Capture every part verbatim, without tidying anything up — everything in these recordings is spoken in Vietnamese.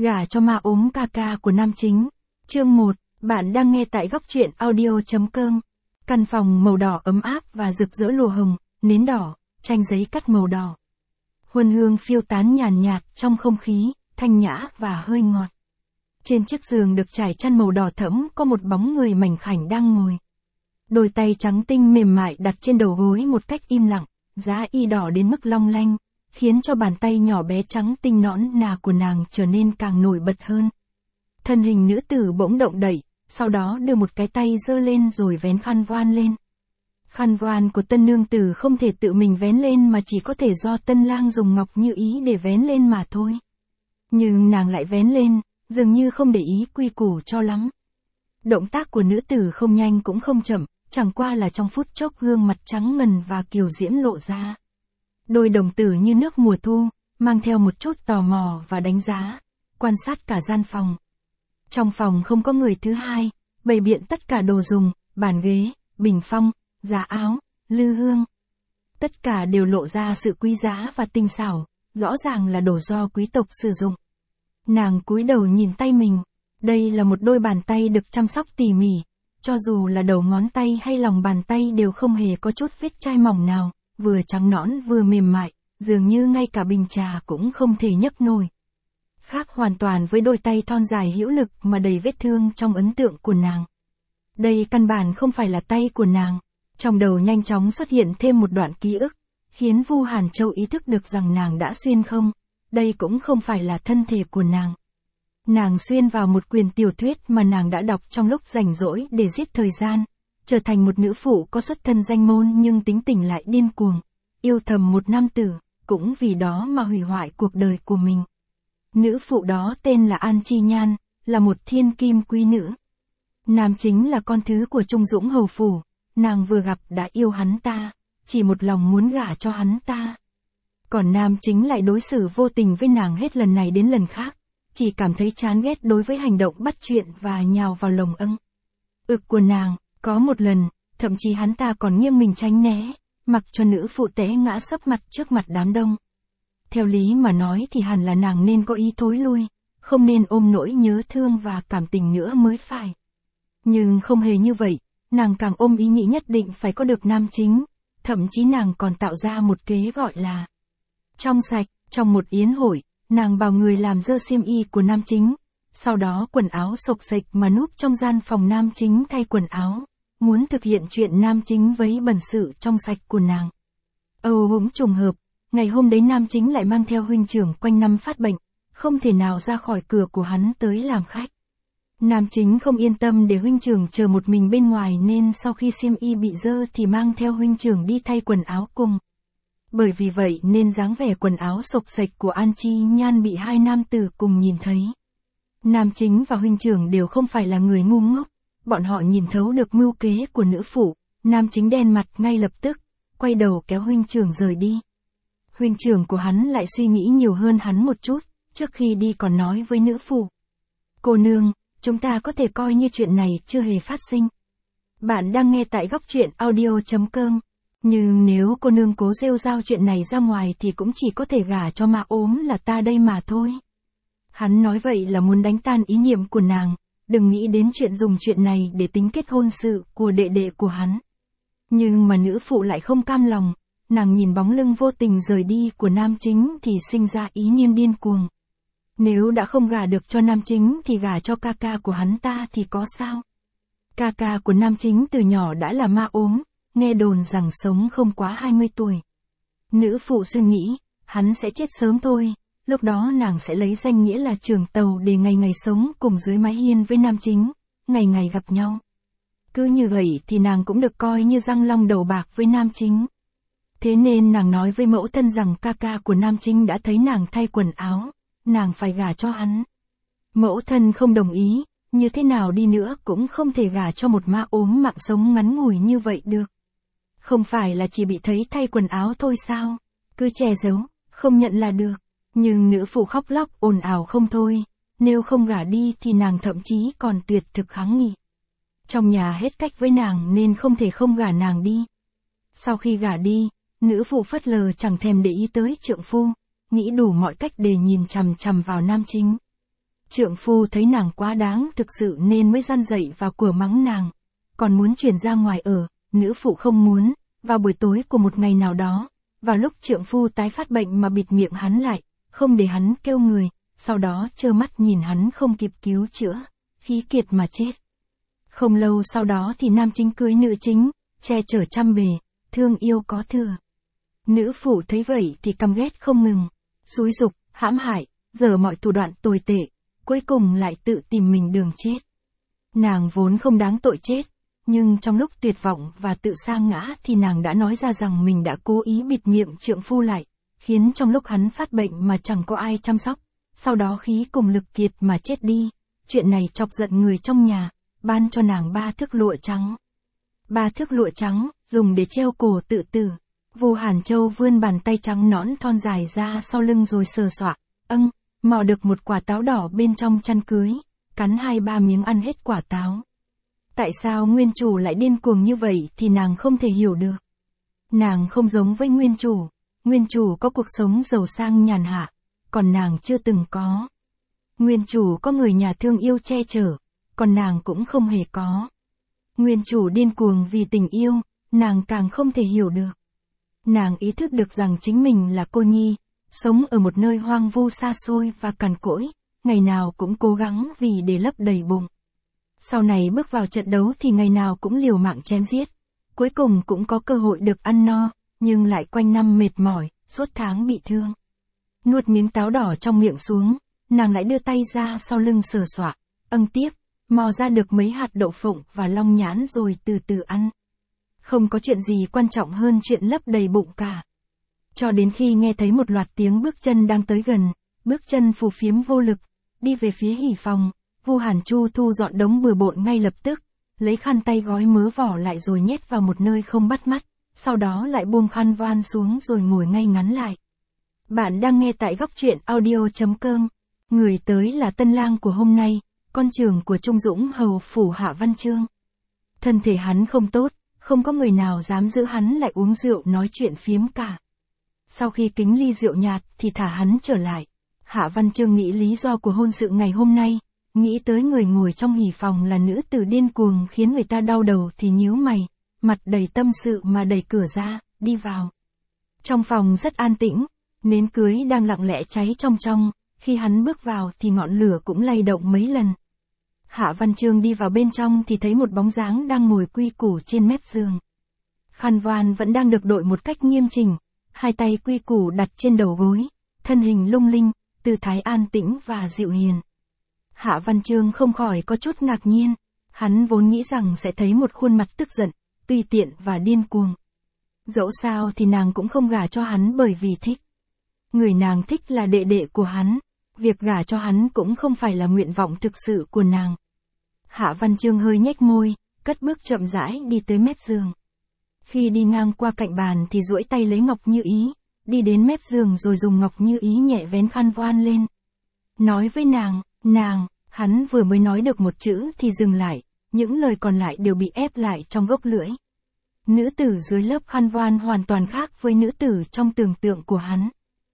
Gả cho ma ốm ca ca của nam chính. Chương một, bạn đang nghe tại góc truyện audio.com. Căn phòng màu đỏ ấm áp và rực rỡ lụa hồng, nến đỏ, tranh giấy cắt màu đỏ. Huân hương phiêu tán nhàn nhạt trong không khí, thanh nhã và hơi ngọt. Trên chiếc giường được trải chăn màu đỏ thẫm có một bóng người mảnh khảnh đang ngồi. Đôi tay trắng tinh mềm mại đặt trên đầu gối một cách im lặng, giá y đỏ đến mức long lanh, khiến cho bàn tay nhỏ bé trắng tinh nõn nà của nàng trở nên càng nổi bật hơn. Thân hình nữ tử bỗng động đậy, sau đó đưa một cái tay giơ lên rồi vén khăn voan lên. Khăn voan của tân nương tử không thể tự mình vén lên mà chỉ có thể do tân lang dùng ngọc như ý để vén lên mà thôi. Nhưng nàng lại vén lên, dường như không để ý quy củ cho lắm. Động tác của nữ tử không nhanh cũng không chậm, chẳng qua là trong phút chốc gương mặt trắng ngần và kiều diễm lộ ra. Đôi đồng tử như nước mùa thu, mang theo một chút tò mò và đánh giá, quan sát cả gian phòng. Trong phòng không có người thứ hai, bày biện tất cả đồ dùng, bàn ghế, bình phong, giá áo, lư hương. Tất cả đều lộ ra sự quý giá và tinh xảo, rõ ràng là đồ do quý tộc sử dụng. Nàng cúi đầu nhìn tay mình, đây là một đôi bàn tay được chăm sóc tỉ mỉ, cho dù là đầu ngón tay hay lòng bàn tay đều không hề có chút vết chai mỏng nào, vừa trắng nõn vừa mềm mại, dường như ngay cả bình trà cũng không thể nhấc nổi. Khác hoàn toàn với đôi tay thon dài hữu lực mà đầy vết thương trong ấn tượng của nàng. Đây căn bản không phải là tay của nàng. Trong đầu nhanh chóng xuất hiện thêm một đoạn ký ức, khiến Vu Hàn Châu ý thức được rằng nàng đã xuyên không, đây cũng không phải là thân thể của nàng. Nàng xuyên vào một quyển tiểu thuyết mà nàng đã đọc trong lúc rảnh rỗi để giết thời gian, trở thành một nữ phụ có xuất thân danh môn nhưng tính tình lại điên cuồng, yêu thầm một nam tử, cũng vì đó mà hủy hoại cuộc đời của mình. Nữ phụ đó tên là An Chi Nhan, là một thiên kim quý nữ. Nam chính là con thứ của Trung Dũng hầu phủ, nàng vừa gặp đã yêu hắn ta, chỉ một lòng muốn gả cho hắn ta. Còn nam chính lại đối xử vô tình với nàng hết lần này đến lần khác, chỉ cảm thấy chán ghét đối với hành động bắt chuyện và nhào vào lồng âng ực của nàng. Có một lần, thậm chí hắn ta còn nghiêng mình tránh né, mặc cho nữ phụ té ngã sấp mặt trước mặt đám đông. Theo lý mà nói thì hẳn là nàng nên có ý thối lui, không nên ôm nỗi nhớ thương và cảm tình nữa mới phải. Nhưng không hề như vậy, nàng càng ôm ý nghĩ nhất định phải có được nam chính, thậm chí nàng còn tạo ra một kế gọi là trong sạch. Trong một yến hội, nàng bảo người làm dơ xiêm y của nam chính, sau đó quần áo xộc xệch mà núp trong gian phòng nam chính thay quần áo, muốn thực hiện chuyện nam chính với bẩn sự trong sạch của nàng. Âu bỗng trùng hợp, ngày hôm đấy nam chính lại mang theo huynh trưởng quanh năm phát bệnh, không thể nào ra khỏi cửa của hắn tới làm khách. Nam chính không yên tâm để huynh trưởng chờ một mình bên ngoài nên sau khi xiêm y bị dơ thì mang theo huynh trưởng đi thay quần áo cùng. Bởi vì vậy nên dáng vẻ quần áo xộc xệch của An Chi Nhan bị hai nam tử cùng nhìn thấy. Nam chính và huynh trưởng đều không phải là người ngu ngốc, bọn họ nhìn thấu được mưu kế của nữ phụ. Nam chính đen mặt ngay lập tức, quay đầu kéo huynh trưởng rời đi. Huynh trưởng của hắn lại suy nghĩ nhiều hơn hắn một chút, trước khi đi còn nói với nữ phụ: "Cô nương, chúng ta có thể coi như chuyện này chưa hề phát sinh." Bạn đang nghe tại góc truyện audio.com. Nhưng nếu cô nương cố rêu rao chuyện này ra ngoài thì cũng chỉ có thể gả cho ma ốm là ta đây mà thôi. Hắn nói vậy là muốn đánh tan ý niệm của nàng, đừng nghĩ đến chuyện dùng chuyện này để tính kết hôn sự của đệ đệ của hắn. Nhưng mà nữ phụ lại không cam lòng, nàng nhìn bóng lưng vô tình rời đi của nam chính thì sinh ra ý niệm điên cuồng. Nếu đã không gả được cho nam chính thì gả cho ca ca của hắn ta thì có sao? Ca ca của nam chính từ nhỏ đã là ma ốm, nghe đồn rằng sống không quá hai mươi tuổi. Nữ phụ suy nghĩ, hắn sẽ chết sớm thôi, lúc đó nàng sẽ lấy danh nghĩa là trưởng tàu để ngày ngày sống cùng dưới mái hiên với nam chính, ngày ngày gặp nhau. Cứ như vậy thì nàng cũng được coi như răng long đầu bạc với nam chính. Thế nên nàng nói với mẫu thân rằng ca ca của nam chính đã thấy nàng thay quần áo, nàng phải gả cho hắn. Mẫu thân không đồng ý, như thế nào đi nữa cũng không thể gả cho một ma ốm mạng sống ngắn ngủi như vậy được. Không phải là chỉ bị thấy thay quần áo thôi sao, cứ che giấu, không nhận là được. Nhưng nữ phụ khóc lóc ồn ào không thôi, nếu không gả đi thì nàng thậm chí còn tuyệt thực kháng nghị. Trong nhà hết cách với nàng nên không thể không gả nàng đi. Sau khi gả đi, nữ phụ phớt lờ chẳng thèm để ý tới trượng phu, nghĩ đủ mọi cách để nhìn chằm chằm vào nam chính. Trượng phu thấy nàng quá đáng thực sự nên mới gian dậy và của mắng nàng. Còn muốn chuyển ra ngoài ở, nữ phụ không muốn, vào buổi tối của một ngày nào đó, vào lúc trượng phu tái phát bệnh mà bịt miệng hắn lại, không để hắn kêu người, sau đó trơ mắt nhìn hắn không kịp cứu chữa, khí kiệt mà chết. Không lâu sau đó thì nam chính cưới nữ chính, che chở trăm bề, thương yêu có thừa. Nữ phụ thấy vậy thì căm ghét không ngừng, xúi giục, hãm hại, giở mọi thủ đoạn tồi tệ, cuối cùng lại tự tìm mình đường chết. Nàng vốn không đáng tội chết, nhưng trong lúc tuyệt vọng và tự sa ngã thì nàng đã nói ra rằng mình đã cố ý bịt miệng trượng phu lại, khiến trong lúc hắn phát bệnh mà chẳng có ai chăm sóc, sau đó khí cùng lực kiệt mà chết đi. Chuyện này chọc giận người trong nhà, ban cho nàng ba thước lụa trắng. Ba thước lụa trắng, dùng để treo cổ tự tử. Vu Hàn Châu vươn bàn tay trắng nõn thon dài ra sau lưng rồi sờ soạng, âng, mò được một quả táo đỏ bên trong chăn cưới, cắn hai ba miếng ăn hết quả táo. Tại sao nguyên chủ lại điên cuồng như vậy thì nàng không thể hiểu được. Nàng không giống với nguyên chủ, nguyên chủ có cuộc sống giàu sang nhàn hạ, còn nàng chưa từng có. Nguyên chủ có người nhà thương yêu che chở, còn nàng cũng không hề có. Nguyên chủ điên cuồng vì tình yêu, nàng càng không thể hiểu được. Nàng ý thức được rằng chính mình là cô nhi, sống ở một nơi hoang vu xa xôi và cằn cỗi, ngày nào cũng cố gắng vì để lấp đầy bụng. Sau này bước vào trận đấu thì ngày nào cũng liều mạng chém giết, cuối cùng cũng có cơ hội được ăn no, nhưng lại quanh năm mệt mỏi, suốt tháng bị thương. Nuốt miếng táo đỏ trong miệng xuống, nàng lại đưa tay ra sau lưng sờ soạng, âng tiếp, mò ra được mấy hạt đậu phụng và long nhãn rồi từ từ ăn. Không có chuyện gì quan trọng hơn chuyện lấp đầy bụng cả. Cho đến khi nghe thấy một loạt tiếng bước chân đang tới gần, bước chân phù phiếm vô lực, đi về phía hỉ phòng, Vu Hàn Chu thu dọn đống bừa bộn ngay lập tức, lấy khăn tay gói mớ vỏ lại rồi nhét vào một nơi không bắt mắt, sau đó lại buông khăn voan xuống rồi ngồi ngay ngắn lại. Bạn đang nghe tại góc truyện audio chấm com. Người tới là tân lang của hôm nay, con trưởng của Trung Dũng hầu phủ Hạ Văn Chương. Thân thể hắn không tốt, không có người nào dám giữ hắn lại uống rượu nói chuyện phiếm cả. Sau khi kính ly rượu nhạt thì thả hắn trở lại. Hạ Văn Chương nghĩ lý do của hôn sự ngày hôm nay, nghĩ tới người ngồi trong hỉ phòng là nữ tử điên cuồng khiến người ta đau đầu thì nhíu mày, mặt đầy tâm sự mà đẩy cửa ra, đi vào. Trong phòng rất an tĩnh, nến cưới đang lặng lẽ cháy trong trong, khi hắn bước vào thì ngọn lửa cũng lay động mấy lần. Hạ Văn Chương đi vào bên trong thì thấy một bóng dáng đang ngồi quy củ trên mép giường. Khăn voan vẫn đang được đội một cách nghiêm chỉnh, hai tay quy củ đặt trên đầu gối, thân hình lung linh, tư thái an tĩnh và dịu hiền. Hạ Văn Chương không khỏi có chút ngạc nhiên, hắn vốn nghĩ rằng sẽ thấy một khuôn mặt tức giận, tùy tiện và điên cuồng. Dẫu sao thì nàng cũng không gả cho hắn bởi vì thích. Người nàng thích là đệ đệ của hắn, việc gả cho hắn cũng không phải là nguyện vọng thực sự của nàng. Hạ Văn Chương hơi nhếch môi, cất bước chậm rãi đi tới mép giường. Khi đi ngang qua cạnh bàn thì duỗi tay lấy Ngọc Như Ý, đi đến mép giường rồi dùng Ngọc Như Ý nhẹ vén khăn voan lên. Nói với nàng, nàng, hắn vừa mới nói được một chữ thì dừng lại, những lời còn lại đều bị ép lại trong gốc lưỡi. Nữ tử dưới lớp khăn voan hoàn toàn khác với nữ tử trong tưởng tượng của hắn.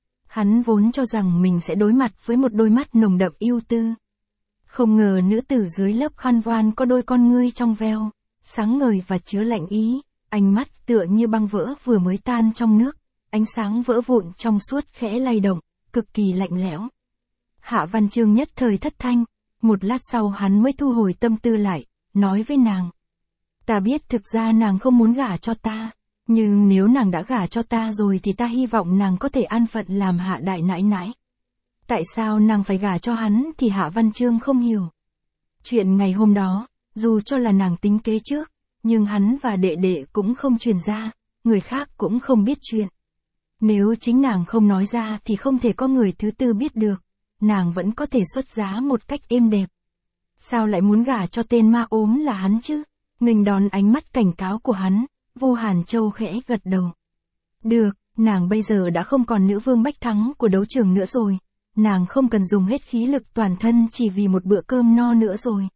Hắn vốn cho rằng mình sẽ đối mặt với một đôi mắt nồng đậm ưu tư. Không ngờ nữ tử dưới lớp khăn voan có đôi con ngươi trong veo, sáng ngời và chứa lạnh ý, ánh mắt tựa như băng vỡ vừa mới tan trong nước, ánh sáng vỡ vụn trong suốt khẽ lay động, cực kỳ lạnh lẽo. Hạ Văn Chương nhất thời thất thanh, một lát sau hắn mới thu hồi tâm tư lại, nói với nàng. Ta biết thực ra nàng không muốn gả cho ta, nhưng nếu nàng đã gả cho ta rồi thì ta hy vọng nàng có thể an phận làm Hạ đại nãi nãi. Tại sao nàng phải gả cho hắn thì Hạ Văn Chương không hiểu. Chuyện ngày hôm đó, dù cho là nàng tính kế trước, nhưng hắn và đệ đệ cũng không truyền ra, người khác cũng không biết chuyện. Nếu chính nàng không nói ra thì không thể có người thứ tư biết được, nàng vẫn có thể xuất giá một cách êm đẹp. Sao lại muốn gả cho tên ma ốm là hắn chứ? Nghênh đón ánh mắt cảnh cáo của hắn, Vu Hàn Châu khẽ gật đầu. Được, nàng bây giờ đã không còn nữ vương bách thắng của đấu trường nữa rồi. Nàng không cần dùng hết khí lực toàn thân chỉ vì một bữa cơm no nữa rồi.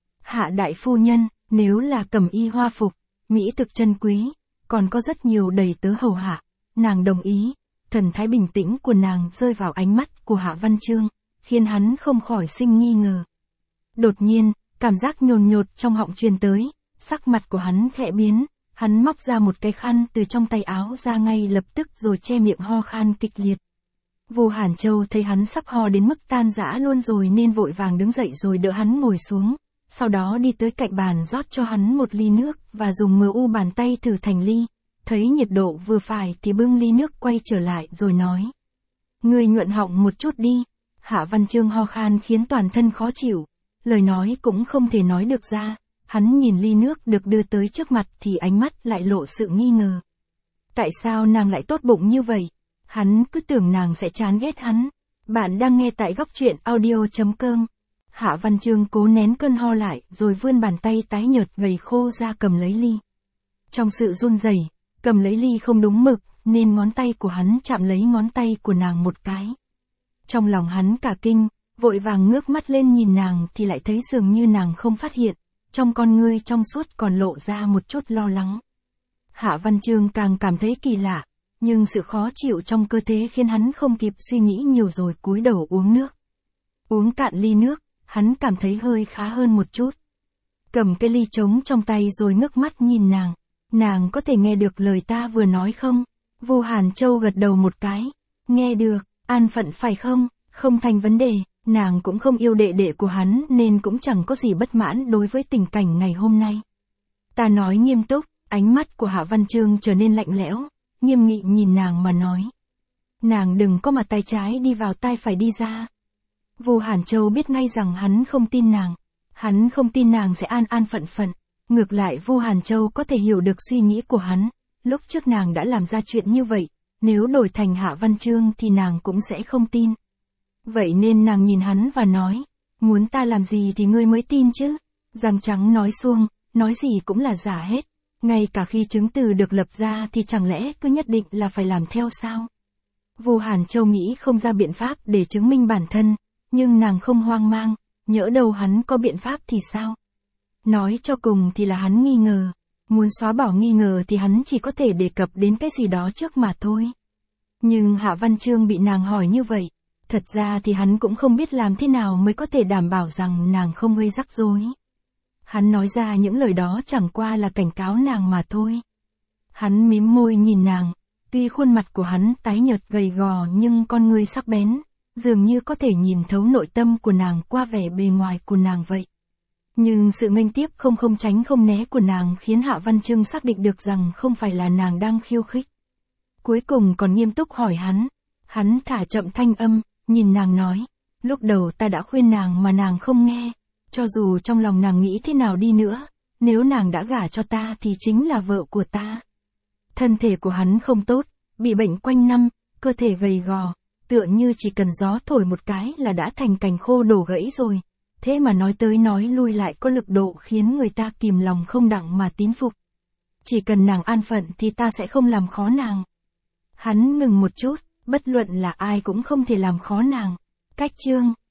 Hạ đại phu nhân, nếu là cẩm y hoa phục, mỹ thực chân quý, còn có rất nhiều đầy tớ hầu hạ. Nàng đồng ý, thần thái bình tĩnh của nàng rơi vào ánh mắt của Hạ Văn Chương, khiến hắn không khỏi sinh nghi ngờ. Đột nhiên, cảm giác nhồn nhột trong họng truyền tới, sắc mặt của hắn khẽ biến, hắn móc ra một cái khăn từ trong tay áo ra ngay lập tức rồi che miệng ho khan kịch liệt. Vu Hàn Châu thấy hắn sắp ho đến mức tan rã luôn rồi nên vội vàng đứng dậy rồi đỡ hắn ngồi xuống, sau đó đi tới cạnh bàn rót cho hắn một ly nước và dùng mờ u bàn tay thử thành ly, thấy nhiệt độ vừa phải thì bưng ly nước quay trở lại rồi nói. Ngươi nhuận họng một chút đi. Hạ Văn Chương ho khan khiến toàn thân khó chịu, lời nói cũng không thể nói được ra, hắn nhìn ly nước được đưa tới trước mặt thì ánh mắt lại lộ sự nghi ngờ. Tại sao nàng lại tốt bụng như vậy? Hắn cứ tưởng nàng sẽ chán ghét hắn. Bạn đang nghe tại góc truyện audio chấm com. Hạ Văn Chương cố nén cơn ho lại rồi vươn bàn tay tái nhợt gầy khô ra cầm lấy ly. Trong sự run rẩy, cầm lấy ly không đúng mực, nên ngón tay của hắn chạm lấy ngón tay của nàng một cái. Trong lòng hắn cả kinh, vội vàng ngước mắt lên nhìn nàng thì lại thấy dường như nàng không phát hiện, trong con ngươi trong suốt còn lộ ra một chút lo lắng. Hạ Văn Chương càng cảm thấy kỳ lạ, nhưng sự khó chịu trong cơ thể khiến hắn không kịp suy nghĩ nhiều rồi cúi đầu uống nước. Uống cạn ly nước, hắn cảm thấy hơi khá hơn một chút. Cầm cái ly trống trong tay rồi ngước mắt nhìn nàng. Nàng có thể nghe được lời ta vừa nói không? Vu Hàn Châu gật đầu một cái. Nghe được, an phận phải không? Không thành vấn đề, nàng cũng không yêu đệ đệ của hắn nên cũng chẳng có gì bất mãn đối với tình cảnh ngày hôm nay. Ta nói nghiêm túc, ánh mắt của Hạ Văn Chương trở nên lạnh lẽo, nghiêm nghị nhìn nàng mà nói. Nàng đừng có mà tay trái đi vào tay phải đi ra. Vu Hàn Châu biết ngay rằng hắn không tin nàng. Hắn không tin nàng sẽ an an phận phận. Ngược lại Vu Hàn Châu có thể hiểu được suy nghĩ của hắn. Lúc trước nàng đã làm ra chuyện như vậy, nếu đổi thành Hạ Văn Chương thì nàng cũng sẽ không tin. Vậy nên nàng nhìn hắn và nói, muốn ta làm gì thì ngươi mới tin chứ. Răng trắng nói suông, nói gì cũng là giả hết. Ngay cả khi chứng từ được lập ra thì chẳng lẽ cứ nhất định là phải làm theo sao? Vu Hàn Châu nghĩ không ra biện pháp để chứng minh bản thân, nhưng nàng không hoang mang, nhỡ đâu hắn có biện pháp thì sao? Nói cho cùng thì là hắn nghi ngờ, muốn xóa bỏ nghi ngờ thì hắn chỉ có thể đề cập đến cái gì đó trước mà thôi. Nhưng Hạ Văn Chương bị nàng hỏi như vậy, thật ra thì hắn cũng không biết làm thế nào mới có thể đảm bảo rằng nàng không gây rắc rối. Hắn nói ra những lời đó chẳng qua là cảnh cáo nàng mà thôi. Hắn mím môi nhìn nàng, tuy khuôn mặt của hắn tái nhợt gầy gò nhưng con ngươi sắc bén, dường như có thể nhìn thấu nội tâm của nàng qua vẻ bề ngoài của nàng vậy. Nhưng sự nghênh tiếp không không tránh không né của nàng khiến Hạ Văn Chương xác định được rằng không phải là nàng đang khiêu khích. Cuối cùng còn nghiêm túc hỏi hắn, hắn thả chậm thanh âm, nhìn nàng nói, lúc đầu ta đã khuyên nàng mà nàng không nghe, cho dù trong lòng nàng nghĩ thế nào đi nữa, nếu nàng đã gả cho ta thì chính là vợ của ta. Thân thể của hắn không tốt, bị bệnh quanh năm, cơ thể gầy gò, tựa như chỉ cần gió thổi một cái là đã thành cành khô đổ gãy rồi. Thế mà nói tới nói lui lại có lực độ khiến người ta kìm lòng không đặng mà tín phục. Chỉ cần nàng an phận thì ta sẽ không làm khó nàng. Hắn ngừng một chút, bất luận là ai cũng không thể làm khó nàng. Cách chương